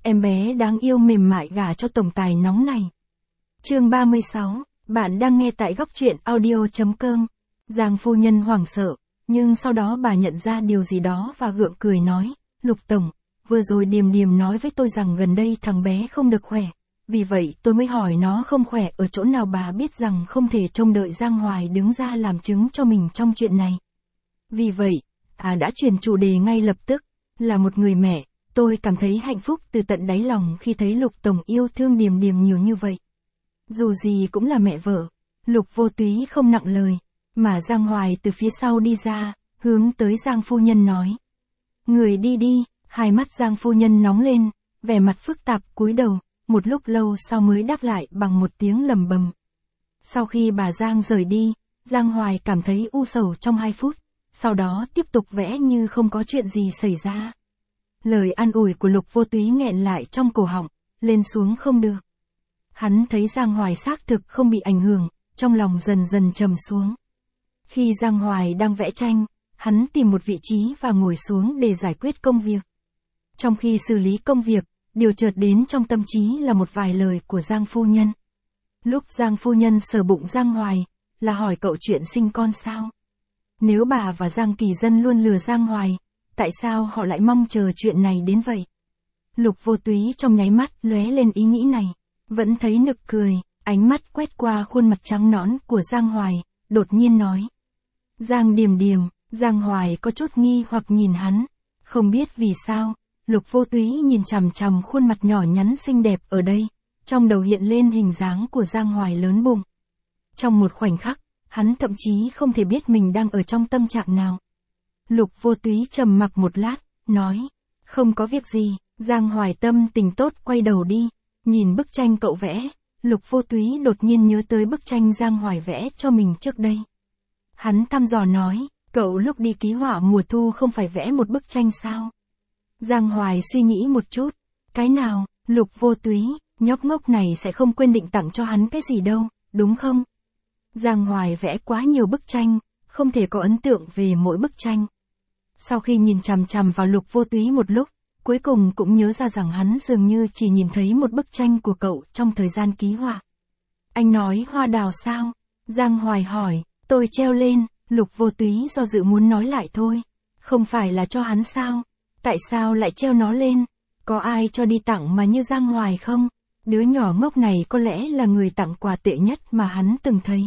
em bé đáng yêu mềm mại gả cho tổng tài nóng này. Chương 36, bạn đang nghe tại góc truyện audio.com. Giang phu nhân hoảng sợ, nhưng sau đó bà nhận ra điều gì đó và gượng cười nói, Lục tổng, vừa rồi Điềm Điềm nói với tôi rằng gần đây thằng bé không được khỏe. Vì vậy tôi mới hỏi nó không khỏe ở chỗ nào. Bà biết rằng không thể trông đợi Giang Hoài đứng ra làm chứng cho mình trong chuyện này. Vì vậy, đã chuyển chủ đề ngay lập tức, là một người mẹ, tôi cảm thấy hạnh phúc từ tận đáy lòng khi thấy Lục tổng yêu thương Điềm Điềm nhiều như vậy. Dù gì cũng là mẹ vợ, Lục Vô Túy không nặng lời, mà Giang Hoài từ phía sau đi ra, hướng tới Giang phu nhân nói. Người đi đi, hai mắt Giang phu nhân nóng lên, vẻ mặt phức tạp cúi đầu, một lúc lâu sau mới đáp lại bằng một tiếng lầm bầm. Sau khi bà Giang rời đi, Giang Hoài cảm thấy u sầu trong 2 phút, sau đó tiếp tục vẽ như không có chuyện gì xảy ra. Lời an ủi của Lục Vô Túy nghẹn lại trong cổ họng, lên xuống không được. Hắn thấy Giang Hoài xác thực không bị ảnh hưởng, trong lòng dần dần trầm xuống. Khi Giang Hoài đang vẽ tranh, hắn tìm một vị trí và ngồi xuống để giải quyết công việc. Trong khi xử lý công việc, điều chợt đến trong tâm trí là một vài lời của Giang phu nhân. Lúc Giang phu nhân sờ bụng Giang Hoài, là hỏi cậu chuyện sinh con sao? Nếu bà và Giang Kỳ Dân luôn lừa Giang Hoài, tại sao họ lại mong chờ chuyện này đến vậy? Lục Vô Túy trong nháy mắt lóe lên ý nghĩ này, vẫn thấy nực cười, ánh mắt quét qua khuôn mặt trắng nõn của Giang Hoài, đột nhiên nói. Giang Điềm Điềm, Giang Hoài có chút nghi hoặc nhìn hắn, không biết vì sao, Lục Vô Túy nhìn chằm chằm khuôn mặt nhỏ nhắn xinh đẹp ở đây, trong đầu hiện lên hình dáng của Giang Hoài lớn bụng. Trong một khoảnh khắc, hắn thậm chí không thể biết mình đang ở trong tâm trạng nào. Lục Vô Túy trầm mặc một lát, nói, không có việc gì. Giang Hoài tâm tình tốt quay đầu đi, nhìn bức tranh cậu vẽ, Lục Vô Túy đột nhiên nhớ tới bức tranh Giang Hoài vẽ cho mình trước đây. Hắn thăm dò nói, cậu lúc đi ký họa mùa thu không phải vẽ một bức tranh sao? Giang Hoài suy nghĩ một chút, cái nào? Lục Vô Túy, nhóc ngốc này sẽ không quên định tặng cho hắn cái gì đâu, đúng không? Giang Hoài vẽ quá nhiều bức tranh, không thể có ấn tượng về mỗi bức tranh. Sau khi nhìn chằm chằm vào Lục Vô Túy một lúc, cuối cùng cũng nhớ ra rằng hắn dường như chỉ nhìn thấy một bức tranh của cậu trong thời gian ký họa. Anh nói hoa đào sao? Giang Hoài hỏi, tôi treo lên. Lục Vô Túy do dự muốn nói lại thôi. Không phải là cho hắn sao? Tại sao lại treo nó lên? Có ai cho đi tặng mà như Giang Hoài không? Đứa nhỏ ngốc này có lẽ là người tặng quà tệ nhất mà hắn từng thấy.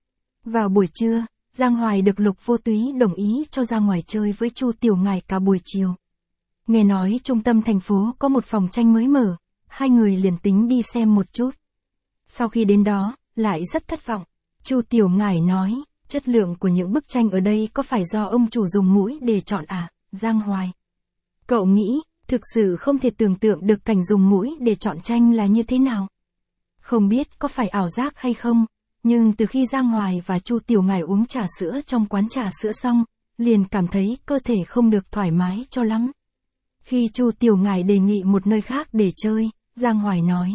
Vào buổi trưa, Giang Hoài được Lục Vô Túy đồng ý cho ra ngoài chơi với Chu Tiểu Ngải cả buổi chiều. Nghe nói trung tâm thành phố có một phòng tranh mới mở, hai người liền tính đi xem một chút. Sau khi đến đó, lại rất thất vọng. Chu Tiểu Ngải nói, chất lượng của những bức tranh ở đây có phải do ông chủ dùng mũi để chọn à? Giang Hoài, cậu nghĩ, thực sự không thể tưởng tượng được cảnh dùng mũi để chọn tranh là như thế nào. Không biết có phải ảo giác hay không, nhưng từ khi Giang Hoài và Chu Tiểu Ngải uống trà sữa trong quán trà sữa xong, liền cảm thấy cơ thể không được thoải mái cho lắm. Khi Chu Tiểu Ngải đề nghị một nơi khác để chơi, Giang Hoài nói,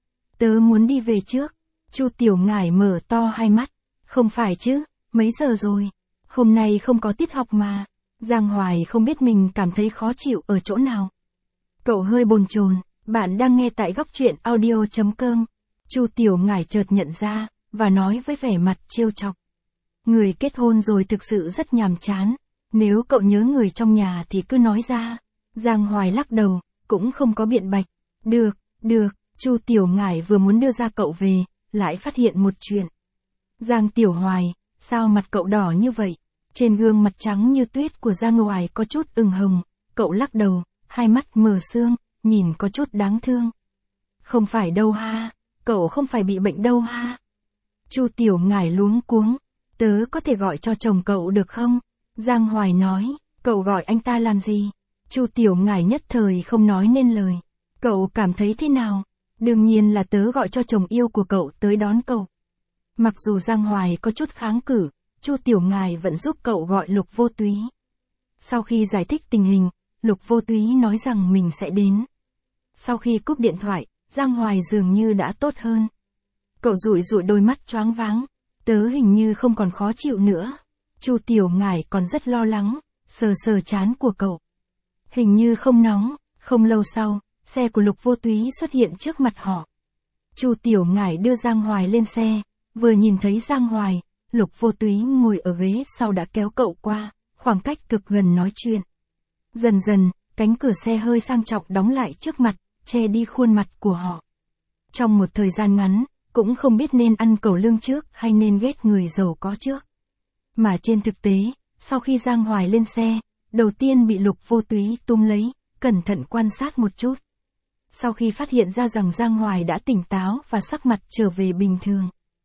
tớ muốn đi về trước. Chu Tiểu Ngải mở to hai mắt, không phải chứ, mấy giờ rồi? Hôm nay không có tiết học mà. Giang Hoài không biết mình cảm thấy khó chịu ở chỗ nào. Cậu hơi bồn chồn, bạn đang nghe tại góc truyện audio.com. Chu Tiểu Ngải chợt nhận ra, và nói với vẻ mặt trêu chọc. Người kết hôn rồi thực sự rất nhàm chán, nếu cậu nhớ người trong nhà thì cứ nói ra. Giang Hoài lắc đầu, cũng không có biện bạch. Được, Chu Tiểu Ngải vừa muốn đưa ra cậu về, lại phát hiện một chuyện. Giang Tiểu Hoài, sao mặt cậu đỏ như vậy? Trên gương mặt trắng như tuyết của Giang Hoài có chút ửng hồng, cậu lắc đầu, hai mắt mờ sương, nhìn có chút đáng thương. Không phải đâu ha, cậu không phải bị bệnh đâu ha. Chu Tiểu Ngải luống cuống, tớ có thể gọi cho chồng cậu được không? Giang Hoài nói, cậu gọi anh ta làm gì? Chu Tiểu Ngải nhất thời không nói nên lời. Cậu cảm thấy thế nào? Đương nhiên là tớ gọi cho chồng yêu của cậu tới đón cậu. Mặc dù Giang Hoài có chút kháng cự, Chu Tiểu Ngải vẫn giúp cậu gọi Lục Vô Túy. Sau khi giải thích tình hình, Lục Vô Túy nói rằng mình sẽ đến. Sau khi cúp điện thoại, Giang Hoài dường như đã tốt hơn. Cậu dụi đôi mắt choáng váng, tớ hình như không còn khó chịu nữa. Chu Tiểu Ngải còn rất lo lắng, sờ trán của cậu. Hình như không nóng. Không lâu sau, xe của Lục Vô Túy xuất hiện trước mặt họ. Chu Tiểu Ngải đưa Giang Hoài lên xe, vừa nhìn thấy Giang Hoài, Lục Vô Túy ngồi ở ghế sau đã kéo cậu qua, khoảng cách cực gần nói chuyện. Dần dần, cánh cửa xe hơi sang trọng đóng lại trước mặt, che đi khuôn mặt của họ. Trong một thời gian ngắn, cũng không biết nên ăn cẩu lương trước hay nên ghét người giàu có trước. Mà trên thực tế, sau khi Giang Hoài lên xe, đầu tiên bị Lục Vô Túy túm lấy, cẩn thận quan sát một chút. Sau khi phát hiện ra rằng Giang Hoài đã tỉnh táo và sắc mặt trở về bình thường,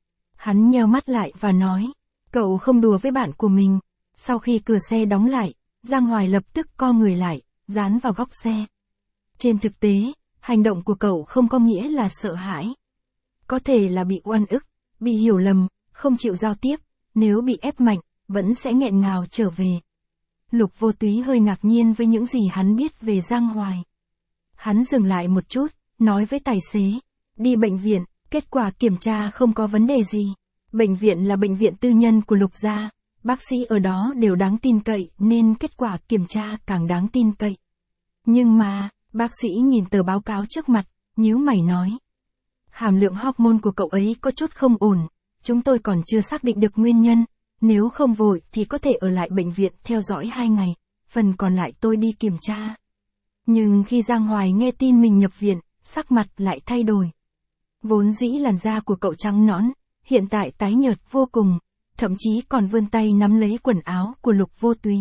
hắn nheo mắt lại và nói, cậu không đùa với bạn của mình. Sau khi cửa xe đóng lại, Giang Hoài lập tức co người lại, dán vào góc xe. Trên thực tế, hành động của cậu không có nghĩa là sợ hãi. Có thể là bị oan ức, bị hiểu lầm, không chịu giao tiếp, nếu bị ép mạnh, vẫn sẽ nghẹn ngào trở về. Lục Vô Túy hơi ngạc nhiên với những gì hắn biết về Giang Hoài. Hắn dừng lại một chút, nói với tài xế, đi bệnh viện, kết quả kiểm tra không có vấn đề gì. Bệnh viện là bệnh viện tư nhân của Lục gia, bác sĩ ở đó đều đáng tin cậy nên kết quả kiểm tra càng đáng tin cậy. Nhưng mà, bác sĩ nhìn tờ báo cáo trước mặt, nhíu mày nói. Hàm lượng hormone của cậu ấy có chút không ổn, chúng tôi còn chưa xác định được nguyên nhân, nếu không vội thì có thể ở lại bệnh viện theo dõi 2 ngày, phần còn lại tôi đi kiểm tra. Nhưng khi Giang Hoài nghe tin mình nhập viện, sắc mặt lại thay đổi. Vốn dĩ làn da của cậu trắng nõn, hiện tại tái nhợt vô cùng, thậm chí còn vươn tay nắm lấy quần áo của Lục Vô Túy.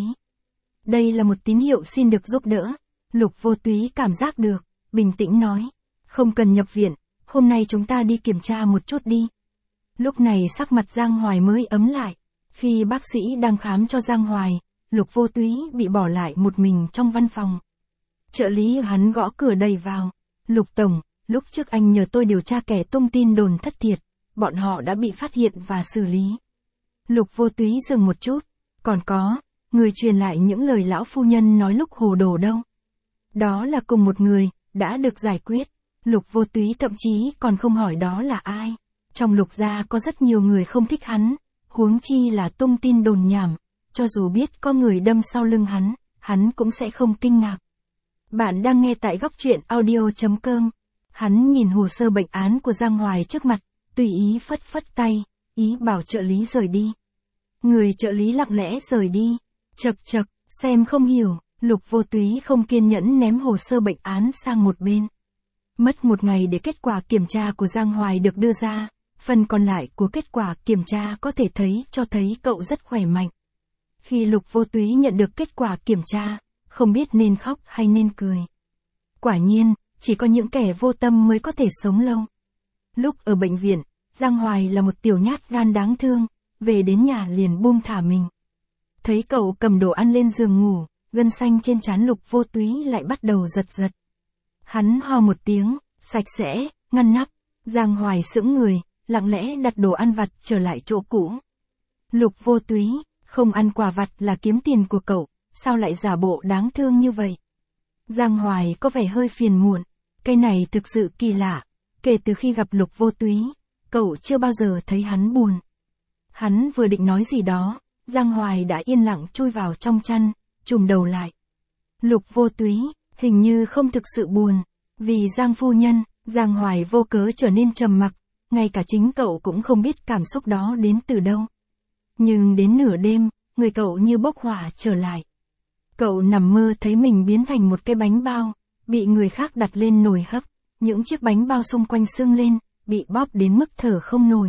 Đây là một tín hiệu xin được giúp đỡ. Lục Vô Túy cảm giác được, bình tĩnh nói, không cần nhập viện, hôm nay chúng ta đi kiểm tra một chút đi. Lúc này sắc mặt Giang Hoài mới ấm lại. Khi bác sĩ đang khám cho Giang Hoài, Lục Vô Túy bị bỏ lại một mình trong văn phòng. Trợ lý hắn gõ cửa đầy vào. Lục Tổng, lúc trước anh nhờ tôi điều tra kẻ tung tin đồn thất thiệt, bọn họ đã bị phát hiện và xử lý. Lục Vô Túy dừng một chút, còn có, người truyền lại những lời lão phu nhân nói lúc hồ đồ đâu. Đó là cùng một người, đã được giải quyết. Lục Vô Túy thậm chí còn không hỏi đó là ai. Trong Lục gia có rất nhiều người không thích hắn, huống chi là tung tin đồn nhảm, cho dù biết có người đâm sau lưng hắn cũng sẽ không kinh ngạc. Bạn đang nghe tại góc truyện audio.com. Hắn nhìn hồ sơ bệnh án của Giang Hoài trước mặt, tùy ý phất phất tay, ý bảo trợ lý rời đi. Người trợ lý lặng lẽ rời đi. Chậc chậc, xem không hiểu, Lục Vô Túy không kiên nhẫn ném hồ sơ bệnh án sang một bên. Mất 1 ngày để kết quả kiểm tra của Giang Hoài được đưa ra, phần còn lại của kết quả kiểm tra có thể cho thấy cậu rất khỏe mạnh. Khi Lục Vô Túy nhận được kết quả kiểm tra, không biết nên khóc hay nên cười. Quả nhiên, chỉ có những kẻ vô tâm mới có thể sống lâu. Lúc ở bệnh viện, Giang Hoài là một tiểu nhát gan đáng thương, về đến nhà liền buông thả mình. Thấy cậu cầm đồ ăn lên giường ngủ, gân xanh trên trán Lục Vô Túy lại bắt đầu giật giật. Hắn ho một tiếng, sạch sẽ, ngăn nắp. Giang Hoài sững người, lặng lẽ đặt đồ ăn vặt trở lại chỗ cũ. Lục Vô Túy, không ăn quà vặt là kiếm tiền của cậu, sao lại giả bộ đáng thương như vậy? Giang Hoài có vẻ hơi phiền muộn, cái này thực sự kỳ lạ, kể từ khi gặp Lục Vô Túy, cậu chưa bao giờ thấy hắn buồn. Hắn vừa định nói gì đó, Giang Hoài đã yên lặng chui vào trong chăn, trùm đầu lại. Lục Vô Túy, hình như không thực sự buồn, vì Giang phu nhân, Giang Hoài vô cớ trở nên trầm mặc, ngay cả chính cậu cũng không biết cảm xúc đó đến từ đâu. Nhưng đến nửa đêm, người cậu như bốc hỏa trở lại. Cậu nằm mơ thấy mình biến thành một cái bánh bao, bị người khác đặt lên nồi hấp, những chiếc bánh bao xung quanh sưng lên, bị bóp đến mức thở không nổi.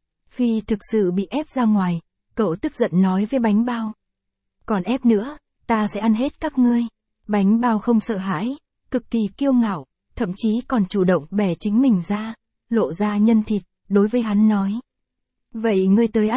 Khi thực sự bị ép ra ngoài, cậu tức giận nói với bánh bao. Còn ép nữa, ta sẽ ăn hết các ngươi. Bánh bao không sợ hãi, cực kỳ kiêu ngạo, thậm chí còn chủ động bẻ chính mình ra, lộ ra nhân thịt, đối với hắn nói. Vậy ngươi tới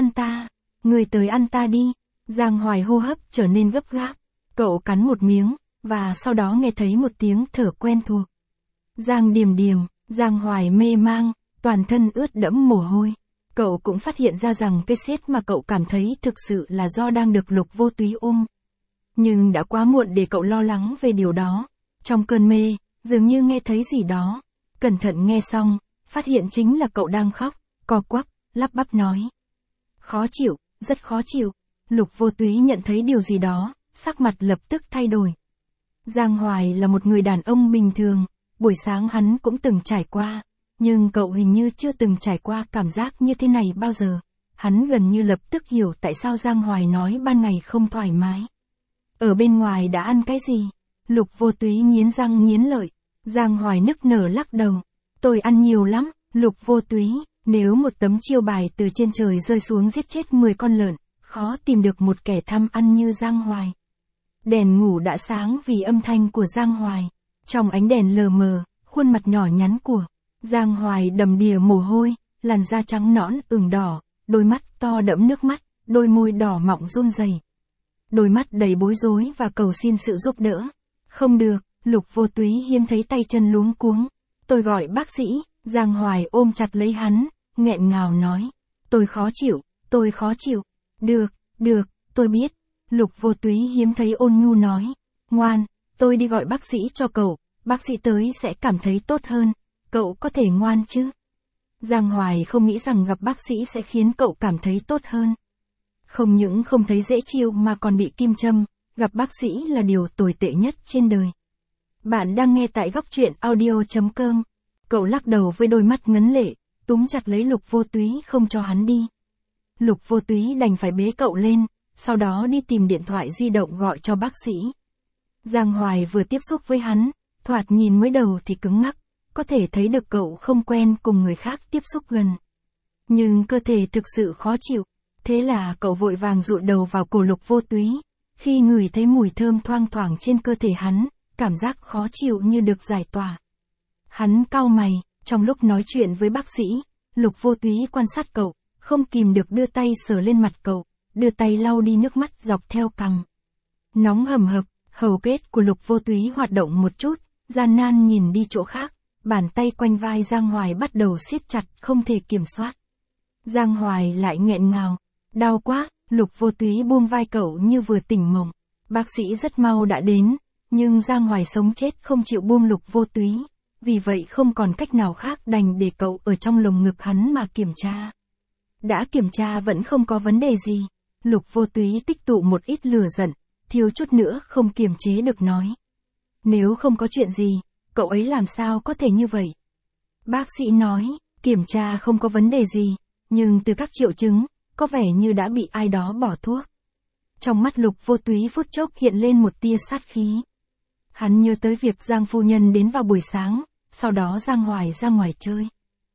ăn ta đi. Giang Hoài hô hấp trở nên gấp gáp, cậu cắn một miếng, và sau đó nghe thấy một tiếng thở quen thuộc. Giang Điềm Điềm, Giang Hoài mê mang, toàn thân ướt đẫm mồ hôi. Cậu cũng phát hiện ra rằng cái sét mà cậu cảm thấy thực sự là do đang được Lục Vô Túy ôm. Nhưng đã quá muộn để cậu lo lắng về điều đó. Trong cơn mê, dường như nghe thấy gì đó. Cẩn thận nghe xong, phát hiện chính là cậu đang khóc, co quắp, lắp bắp nói. Khó chịu, rất khó chịu. Lục Vô Túy nhận thấy điều gì đó, sắc mặt lập tức thay đổi. Giang Hoài là một người đàn ông bình thường, buổi sáng hắn cũng từng trải qua, nhưng cậu hình như chưa từng trải qua cảm giác như thế này bao giờ. Hắn gần như lập tức hiểu tại sao Giang Hoài nói ban ngày không thoải mái. Ở bên ngoài đã ăn cái gì? Lục Vô Túy nghiến răng nghiến lợi. Giang Hoài nức nở lắc đầu. Tôi ăn nhiều lắm, Lục Vô Túy, nếu một tấm chiêu bài từ trên trời rơi xuống giết chết 10 con lợn, khó tìm được một kẻ tham ăn như Giang Hoài. Đèn ngủ đã sáng vì âm thanh của Giang Hoài. Trong ánh đèn lờ mờ, khuôn mặt nhỏ nhắn của Giang Hoài đầm đìa mồ hôi, làn da trắng nõn ửng đỏ, đôi mắt to đẫm nước mắt, đôi môi đỏ mọng run rẩy. Đôi mắt đầy bối rối và cầu xin sự giúp đỡ. Không được, Lục Vô Túy hiếm thấy tay chân luống cuống. Tôi gọi bác sĩ. Giang Hoài ôm chặt lấy hắn, nghẹn ngào nói. Tôi khó chịu. Được, tôi biết. Lục Vô Túy hiếm thấy ôn nhu nói. Ngoan, tôi đi gọi bác sĩ cho cậu, bác sĩ tới sẽ cảm thấy tốt hơn. Cậu có thể ngoan chứ? Giang Hoài không nghĩ rằng gặp bác sĩ sẽ khiến cậu cảm thấy tốt hơn. Không những không thấy dễ chịu mà còn bị kim châm, gặp bác sĩ là điều tồi tệ nhất trên đời. Bạn đang nghe tại góc truyện audio.com. Cậu lắc đầu với đôi mắt ngấn lệ, túm chặt lấy Lục Vô Túy không cho hắn đi. Lục Vô Túy đành phải bế cậu lên, sau đó đi tìm điện thoại di động gọi cho bác sĩ. Giang Hoài vừa tiếp xúc với hắn, thoạt nhìn mới đầu thì cứng ngắc, có thể thấy được cậu không quen cùng người khác tiếp xúc gần. Nhưng cơ thể thực sự khó chịu, thế là cậu vội vàng dụi đầu vào cổ Lục Vô Túy. Khi ngửi thấy mùi thơm thoang thoảng trên cơ thể hắn, cảm giác khó chịu như được giải tỏa. Hắn cau mày, trong lúc nói chuyện với bác sĩ, Lục Vô Túy quan sát cậu, không kìm được đưa tay sờ lên mặt cậu, đưa tay lau đi nước mắt dọc theo cằm. Nóng hầm hập, hầu kết của Lục Vô Túy hoạt động một chút, gian nan nhìn đi chỗ khác, bàn tay quanh vai Giang Hoài bắt đầu siết chặt không thể kiểm soát. Giang Hoài lại nghẹn ngào, đau quá, Lục Vô Túy buông vai cậu như vừa tỉnh mộng. Bác sĩ rất mau đã đến, nhưng Giang Hoài sống chết không chịu buông Lục Vô Túy, vì vậy không còn cách nào khác đành để cậu ở trong lồng ngực hắn mà kiểm tra. Đã kiểm tra vẫn không có vấn đề gì, Lục Vô Túy tích tụ một ít lửa giận, thiếu chút nữa không kiềm chế được nói. Nếu không có chuyện gì, cậu ấy làm sao có thể như vậy? Bác sĩ nói, kiểm tra không có vấn đề gì, nhưng từ các triệu chứng, có vẻ như đã bị ai đó bỏ thuốc. Trong mắt Lục Vô Túy phút chốc hiện lên một tia sát khí. Hắn nhớ tới việc Giang phu nhân đến vào buổi sáng, sau đó Giang Hoài ra ngoài chơi.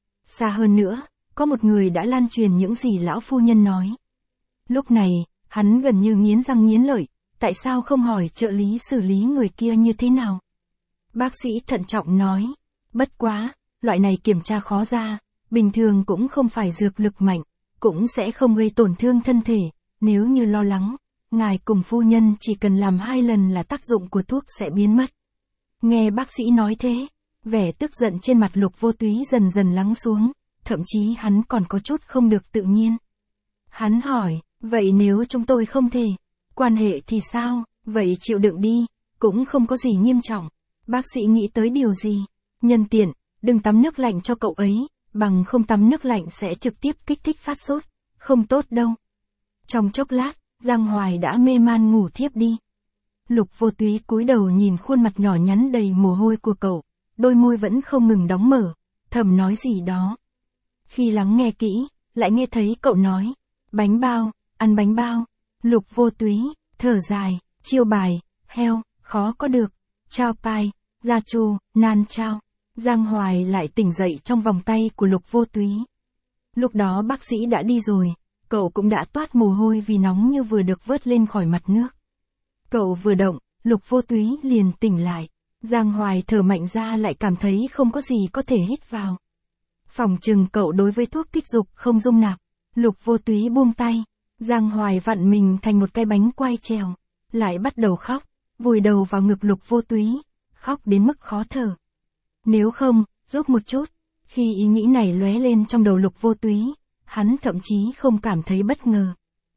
Xa hơn nữa, có một người đã lan truyền những gì lão phu nhân nói. Lúc này, hắn gần như nghiến răng nghiến lợi, tại sao không hỏi trợ lý xử lý người kia như thế nào? Bác sĩ thận trọng nói, bất quá, loại này kiểm tra khó ra, bình thường cũng không phải dược lực mạnh, cũng sẽ không gây tổn thương thân thể, nếu như lo lắng, ngài cùng phu nhân chỉ cần làm 2 lần là tác dụng của thuốc sẽ biến mất. Nghe bác sĩ nói thế, vẻ tức giận trên mặt Lục Vô Túy dần dần lắng xuống, thậm chí hắn còn có chút không được tự nhiên. Hắn hỏi, vậy nếu chúng tôi không thể quan hệ thì sao, vậy chịu đựng đi, cũng không có gì nghiêm trọng. Bác sĩ nghĩ tới điều gì? Nhân tiện, đừng tắm nước lạnh cho cậu ấy, bằng không tắm nước lạnh sẽ trực tiếp kích thích phát sốt, không tốt đâu. Trong chốc lát, Giang Hoài đã mê man ngủ thiếp đi. Lục Vô Túy cúi đầu nhìn khuôn mặt nhỏ nhắn đầy mồ hôi của cậu, đôi môi vẫn không ngừng đóng mở, thầm nói gì đó. Khi lắng nghe kỹ, lại nghe thấy cậu nói, bánh bao, ăn bánh bao. Lục Vô Túy, thở dài, chiêu bài, heo, khó có được, chao pai, gia chu, nan chao. Giang Hoài lại tỉnh dậy trong vòng tay của Lục Vô Túy. Lúc đó bác sĩ đã đi rồi, cậu cũng đã toát mồ hôi vì nóng như vừa được vớt lên khỏi mặt nước. Cậu vừa động, Lục Vô Túy liền tỉnh lại. Giang Hoài thở mạnh ra lại cảm thấy không có gì có thể hít vào. Phỏng chừng cậu đối với thuốc kích dục không dung nạp. Lục Vô Túy buông tay. Giang Hoài vặn mình thành một cái bánh quay trèo. Lại bắt đầu khóc, vùi đầu vào ngực Lục Vô Túy. Khóc đến mức khó thở. Nếu không, giúp một chút. Khi ý nghĩ này lóe lên trong đầu Lục Vô Túy, hắn thậm chí không cảm thấy bất ngờ.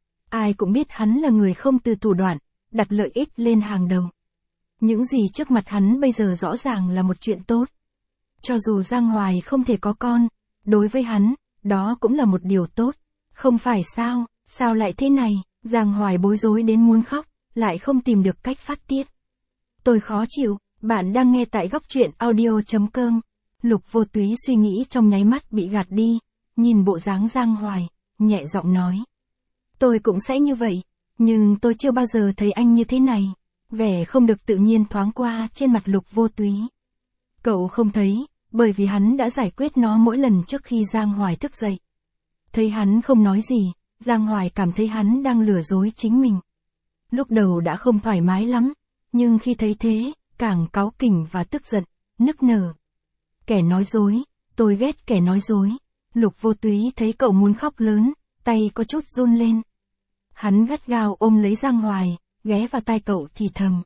Ai cũng biết hắn là người không từ thủ đoạn, đặt lợi ích lên hàng đầu. Những gì trước mặt hắn bây giờ rõ ràng là một chuyện tốt. Cho dù Giang Hoài không thể có con, đối với hắn, đó cũng là một điều tốt. Không phải sao, sao lại thế này? Giang Hoài bối rối đến muốn khóc, lại không tìm được cách phát tiết. Bạn đang nghe tại góc truyện audio.com. Lục Vô Túy suy nghĩ trong nháy mắt bị gạt đi, nhìn bộ dáng Giang Hoài, nhẹ giọng nói. Tôi cũng sẽ như vậy, nhưng tôi chưa bao giờ thấy anh như thế này. Vẻ không được tự nhiên thoáng qua trên mặt Lục Vô Túy. Cậu không thấy, bởi vì hắn đã giải quyết nó mỗi lần trước khi Giang Hoài thức dậy. Thấy hắn không nói gì, Giang Hoài cảm thấy hắn đang lừa dối chính mình. Lúc đầu đã không thoải mái lắm, nhưng khi thấy thế, càng cáu kỉnh và tức giận, nức nở. Kẻ nói dối, tôi ghét kẻ nói dối. Lục Vô Túy thấy cậu muốn khóc lớn, tay có chút run lên. Hắn gắt gao ôm lấy Giang Hoài, ghé vào tai cậu thì thầm.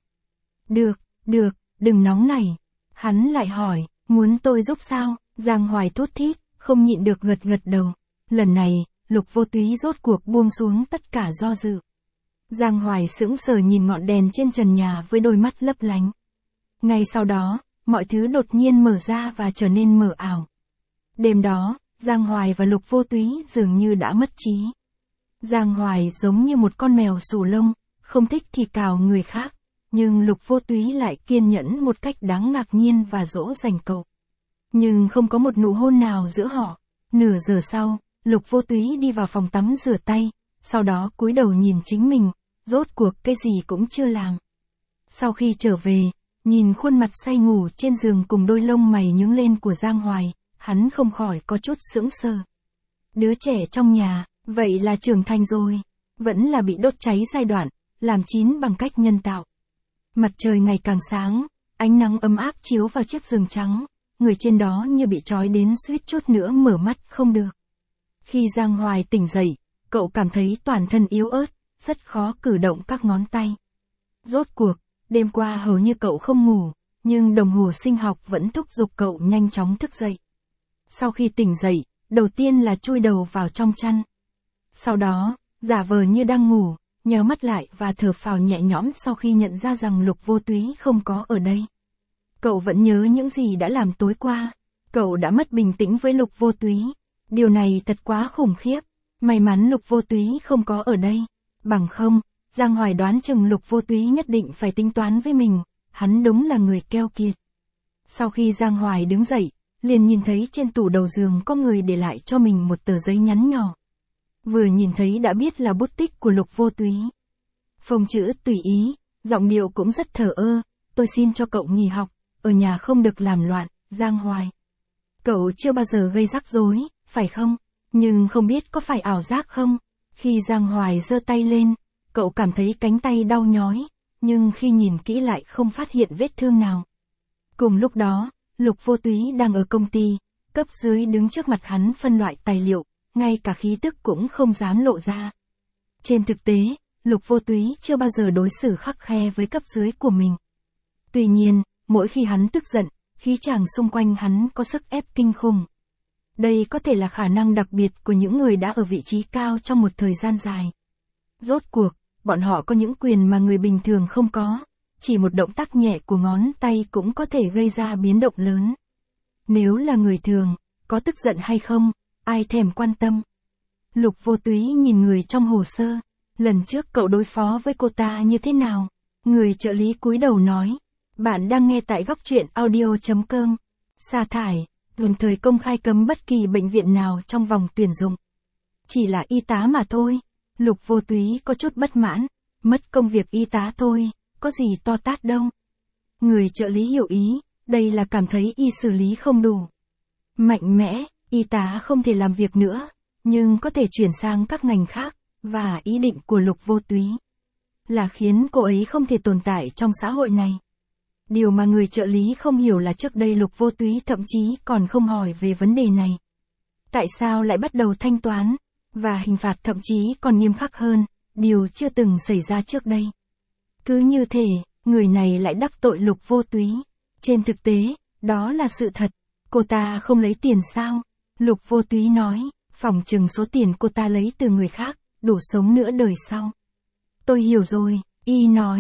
Được, đừng nóng nảy. Hắn lại hỏi, muốn tôi giúp sao? Giang Hoài thút thít, không nhịn được gật đầu. Lần này, Lục Vô Túy rốt cuộc buông xuống tất cả do dự. Giang Hoài sững sờ nhìn ngọn đèn trên trần nhà với đôi mắt lấp lánh. Ngay sau đó, mọi thứ đột nhiên mở ra và trở nên mờ ảo. Đêm đó, Giang Hoài và Lục Vô Túy dường như đã mất trí. Giang Hoài giống như một con mèo xù lông, không thích thì cào người khác, nhưng Lục Vô Túy lại kiên nhẫn một cách đáng ngạc nhiên và dỗ dành cậu. Nhưng không có một nụ hôn nào giữa họ. Nửa giờ sau, Lục Vô Túy đi vào phòng tắm rửa tay, sau đó cúi đầu nhìn chính mình, rốt cuộc cái gì cũng chưa làm. Sau khi trở về, nhìn khuôn mặt say ngủ trên giường cùng đôi lông mày nhướng lên của Giang Hoài, hắn không khỏi có chút sững sờ. Đứa trẻ trong nhà, vậy là trưởng thành rồi, vẫn là bị đốt cháy giai đoạn, làm chín bằng cách nhân tạo. Mặt trời ngày càng sáng, ánh nắng ấm áp chiếu vào chiếc giường trắng, người trên đó như bị trói đến suýt chút nữa mở mắt không được. Khi Giang Hoài tỉnh dậy, cậu cảm thấy toàn thân yếu ớt, rất khó cử động các ngón tay. Rốt cuộc, đêm qua hầu như cậu không ngủ, nhưng đồng hồ sinh học vẫn thúc giục cậu nhanh chóng thức dậy. Sau khi tỉnh dậy, đầu tiên là chui đầu vào trong chăn. Sau đó, giả vờ như đang ngủ, nhớ mắt lại và thở phào nhẹ nhõm sau khi nhận ra rằng Lục Vô Túy không có ở đây. Cậu vẫn nhớ những gì đã làm tối qua. Cậu đã mất bình tĩnh với Lục Vô Túy. Điều này thật quá khủng khiếp. May mắn Lục Vô Túy không có ở đây. Bằng không, Giang Hoài đoán chừng Lục Vô Túy nhất định phải tính toán với mình. Hắn đúng là người keo kiệt. Sau khi Giang Hoài đứng dậy, liền nhìn thấy trên tủ đầu giường có người để lại cho mình một tờ giấy nhắn nhỏ. Vừa nhìn thấy đã biết là bút tích của Lục Vô Túy. Phông chữ tùy ý, giọng điệu cũng rất thờ ơ. Tôi xin cho cậu nghỉ học, ở nhà không được làm loạn, Giang Hoài. Cậu chưa bao giờ gây rắc rối, phải không? Nhưng không biết có phải ảo giác không? Khi Giang Hoài giơ tay lên, cậu cảm thấy cánh tay đau nhói, nhưng khi nhìn kỹ lại không phát hiện vết thương nào. Cùng lúc đó, Lục Vô Túy đang ở công ty, cấp dưới đứng trước mặt hắn phân loại tài liệu, ngay cả khí tức cũng không dám lộ ra. Trên thực tế, Lục Vô Túy chưa bao giờ đối xử khắt khe với cấp dưới của mình. Tuy nhiên, mỗi khi hắn tức giận, khí chàng xung quanh hắn có sức ép kinh khủng. Đây có thể là khả năng đặc biệt của những người đã ở vị trí cao trong một thời gian dài. Rốt cuộc, bọn họ có những quyền mà người bình thường không có. Chỉ một động tác nhẹ của ngón tay cũng có thể gây ra biến động lớn. Nếu là người thường, có tức giận hay không, ai thèm quan tâm. Lục Vô Túy nhìn người trong hồ sơ. Lần trước cậu đối phó với cô ta như thế nào? Người trợ lý cúi đầu nói. Bạn đang nghe tại góc truyện audio.com. Sa thải, đồng thời công khai cấm bất kỳ bệnh viện nào trong vòng tuyển dụng. Chỉ là y tá mà thôi. Lục Vô Túy có chút bất mãn. Mất công việc y tá thôi, có gì to tát đâu. Người trợ lý hiểu ý, đây là cảm thấy y xử lý không đủ. Mạnh mẽ, y tá không thể làm việc nữa, nhưng có thể chuyển sang các ngành khác, và ý định của Lục Vô Túy là khiến cô ấy không thể tồn tại trong xã hội này. Điều mà người trợ lý không hiểu là trước đây Lục Vô Túy thậm chí còn không hỏi về vấn đề này. Tại sao lại bắt đầu thanh toán, và hình phạt thậm chí còn nghiêm khắc hơn, điều chưa từng xảy ra trước đây. Cứ như thể, người này lại đắc tội Lục Vô Túy. Trên thực tế, đó là sự thật. Cô ta không lấy tiền sao? Lục Vô Túy nói, phỏng chừng số tiền cô ta lấy từ người khác, đủ sống nửa đời sau. Tôi hiểu rồi, y nói,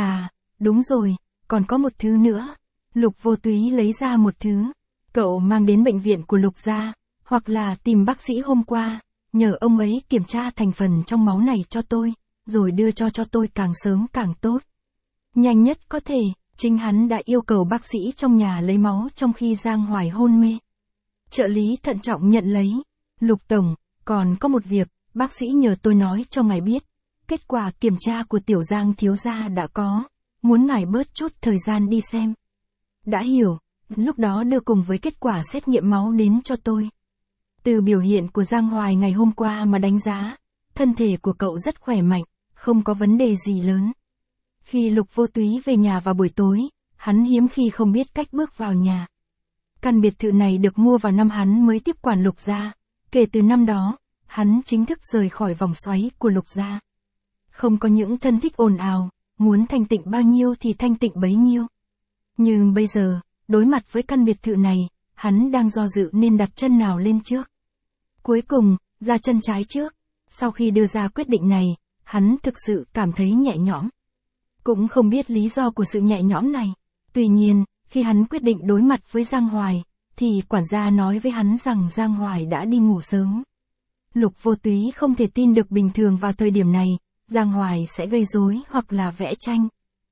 đúng rồi, còn có một thứ nữa. Lục Vô Túy lấy ra một thứ. Cậu mang đến bệnh viện của Lục gia, hoặc là tìm bác sĩ hôm qua, nhờ ông ấy kiểm tra thành phần trong máu này cho tôi, rồi đưa cho tôi càng sớm càng tốt. Nhanh nhất có thể, Chính hắn đã yêu cầu bác sĩ trong nhà lấy máu trong khi Giang Hoài hôn mê. Trợ lý thận trọng nhận lấy. Lục Tổng, còn có một việc, bác sĩ nhờ tôi nói cho ngài biết. Kết quả kiểm tra của Tiểu Giang thiếu gia đã có. Muốn ngài bớt chút thời gian đi xem. Đã hiểu, lúc đó đưa cùng với kết quả xét nghiệm máu đến cho tôi. Từ biểu hiện của Giang Hoài ngày hôm qua mà đánh giá, thân thể của cậu rất khỏe mạnh, không có vấn đề gì lớn. Khi Lục Vô Túy về nhà vào buổi tối, hắn hiếm khi không biết cách bước vào nhà. Căn biệt thự này được mua vào năm hắn mới tiếp quản Lục gia. Kể từ năm đó, hắn chính thức rời khỏi vòng xoáy của Lục gia. Không có những thân thích ồn ào, muốn thanh tịnh bao nhiêu thì thanh tịnh bấy nhiêu. Nhưng bây giờ, đối mặt với căn biệt thự này, hắn đang do dự nên đặt chân nào lên trước. Cuối cùng, ra chân trái trước. Sau khi đưa ra quyết định này, hắn thực sự cảm thấy nhẹ nhõm. Cũng không biết lý do của sự nhẹ nhõm này. Tuy nhiên, khi hắn quyết định đối mặt với Giang Hoài, thì quản gia nói với hắn rằng Giang Hoài đã đi ngủ sớm. Lục Vô Túy không thể tin được bình thường vào thời điểm này, Giang Hoài sẽ gây rối hoặc là vẽ tranh.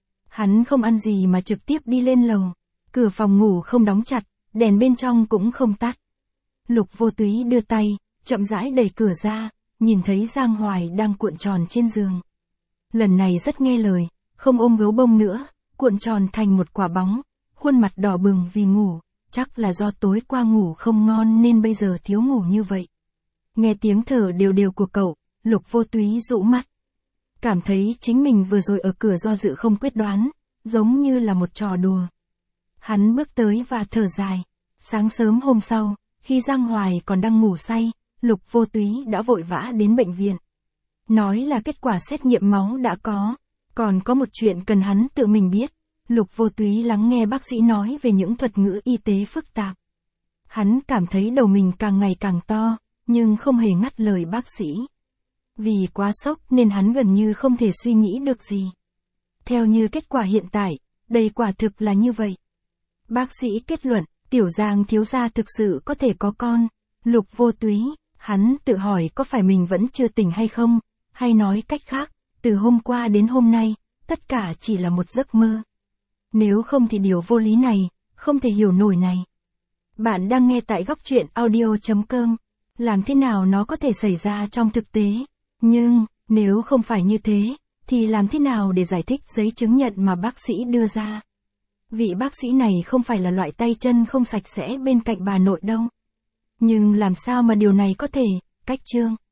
Hắn không ăn gì mà trực tiếp đi lên lầu. Cửa phòng ngủ không đóng chặt, đèn bên trong cũng không tắt. Lục Vô Túy đưa tay, chậm rãi đẩy cửa ra, nhìn thấy Giang Hoài đang cuộn tròn trên giường. Lần này rất nghe lời, không ôm gấu bông nữa, cuộn tròn thành một quả bóng, khuôn mặt đỏ bừng vì ngủ, chắc là do tối qua ngủ không ngon nên bây giờ thiếu ngủ như vậy. Nghe tiếng thở đều đều của cậu, Lục Vô Túy dụ mắt. Cảm thấy chính mình vừa rồi ở cửa do dự không quyết đoán, giống như là một trò đùa. Hắn bước tới và thở dài. Sáng sớm hôm sau, khi Giang Hoài còn đang ngủ say, Lục Vô Túy đã vội vã đến bệnh viện. Nói là kết quả xét nghiệm máu đã có. Còn có một chuyện cần hắn tự mình biết. Lục Vô Túy lắng nghe bác sĩ nói về những thuật ngữ y tế phức tạp. Hắn cảm thấy đầu mình càng ngày càng to, nhưng không hề ngắt lời bác sĩ. Vì quá sốc nên hắn gần như không thể suy nghĩ được gì. Theo như kết quả hiện tại, đây quả thực là như vậy. Bác sĩ kết luận, Tiểu Giang thiếu gia thực sự có thể có con. Lục Vô Túy, hắn tự hỏi có phải mình vẫn chưa tỉnh hay không, hay nói cách khác, từ hôm qua đến hôm nay, tất cả chỉ là một giấc mơ. Nếu không thì điều vô lý này, không thể hiểu nổi này. Bạn đang nghe tại góc truyện audio.com. Làm thế nào nó có thể xảy ra trong thực tế? Nhưng, nếu không phải như thế, thì làm thế nào để giải thích giấy chứng nhận mà bác sĩ đưa ra? Vị bác sĩ này không phải là loại tay chân không sạch sẽ bên cạnh bà nội đâu. Nhưng làm sao mà điều này có thể? Cách chương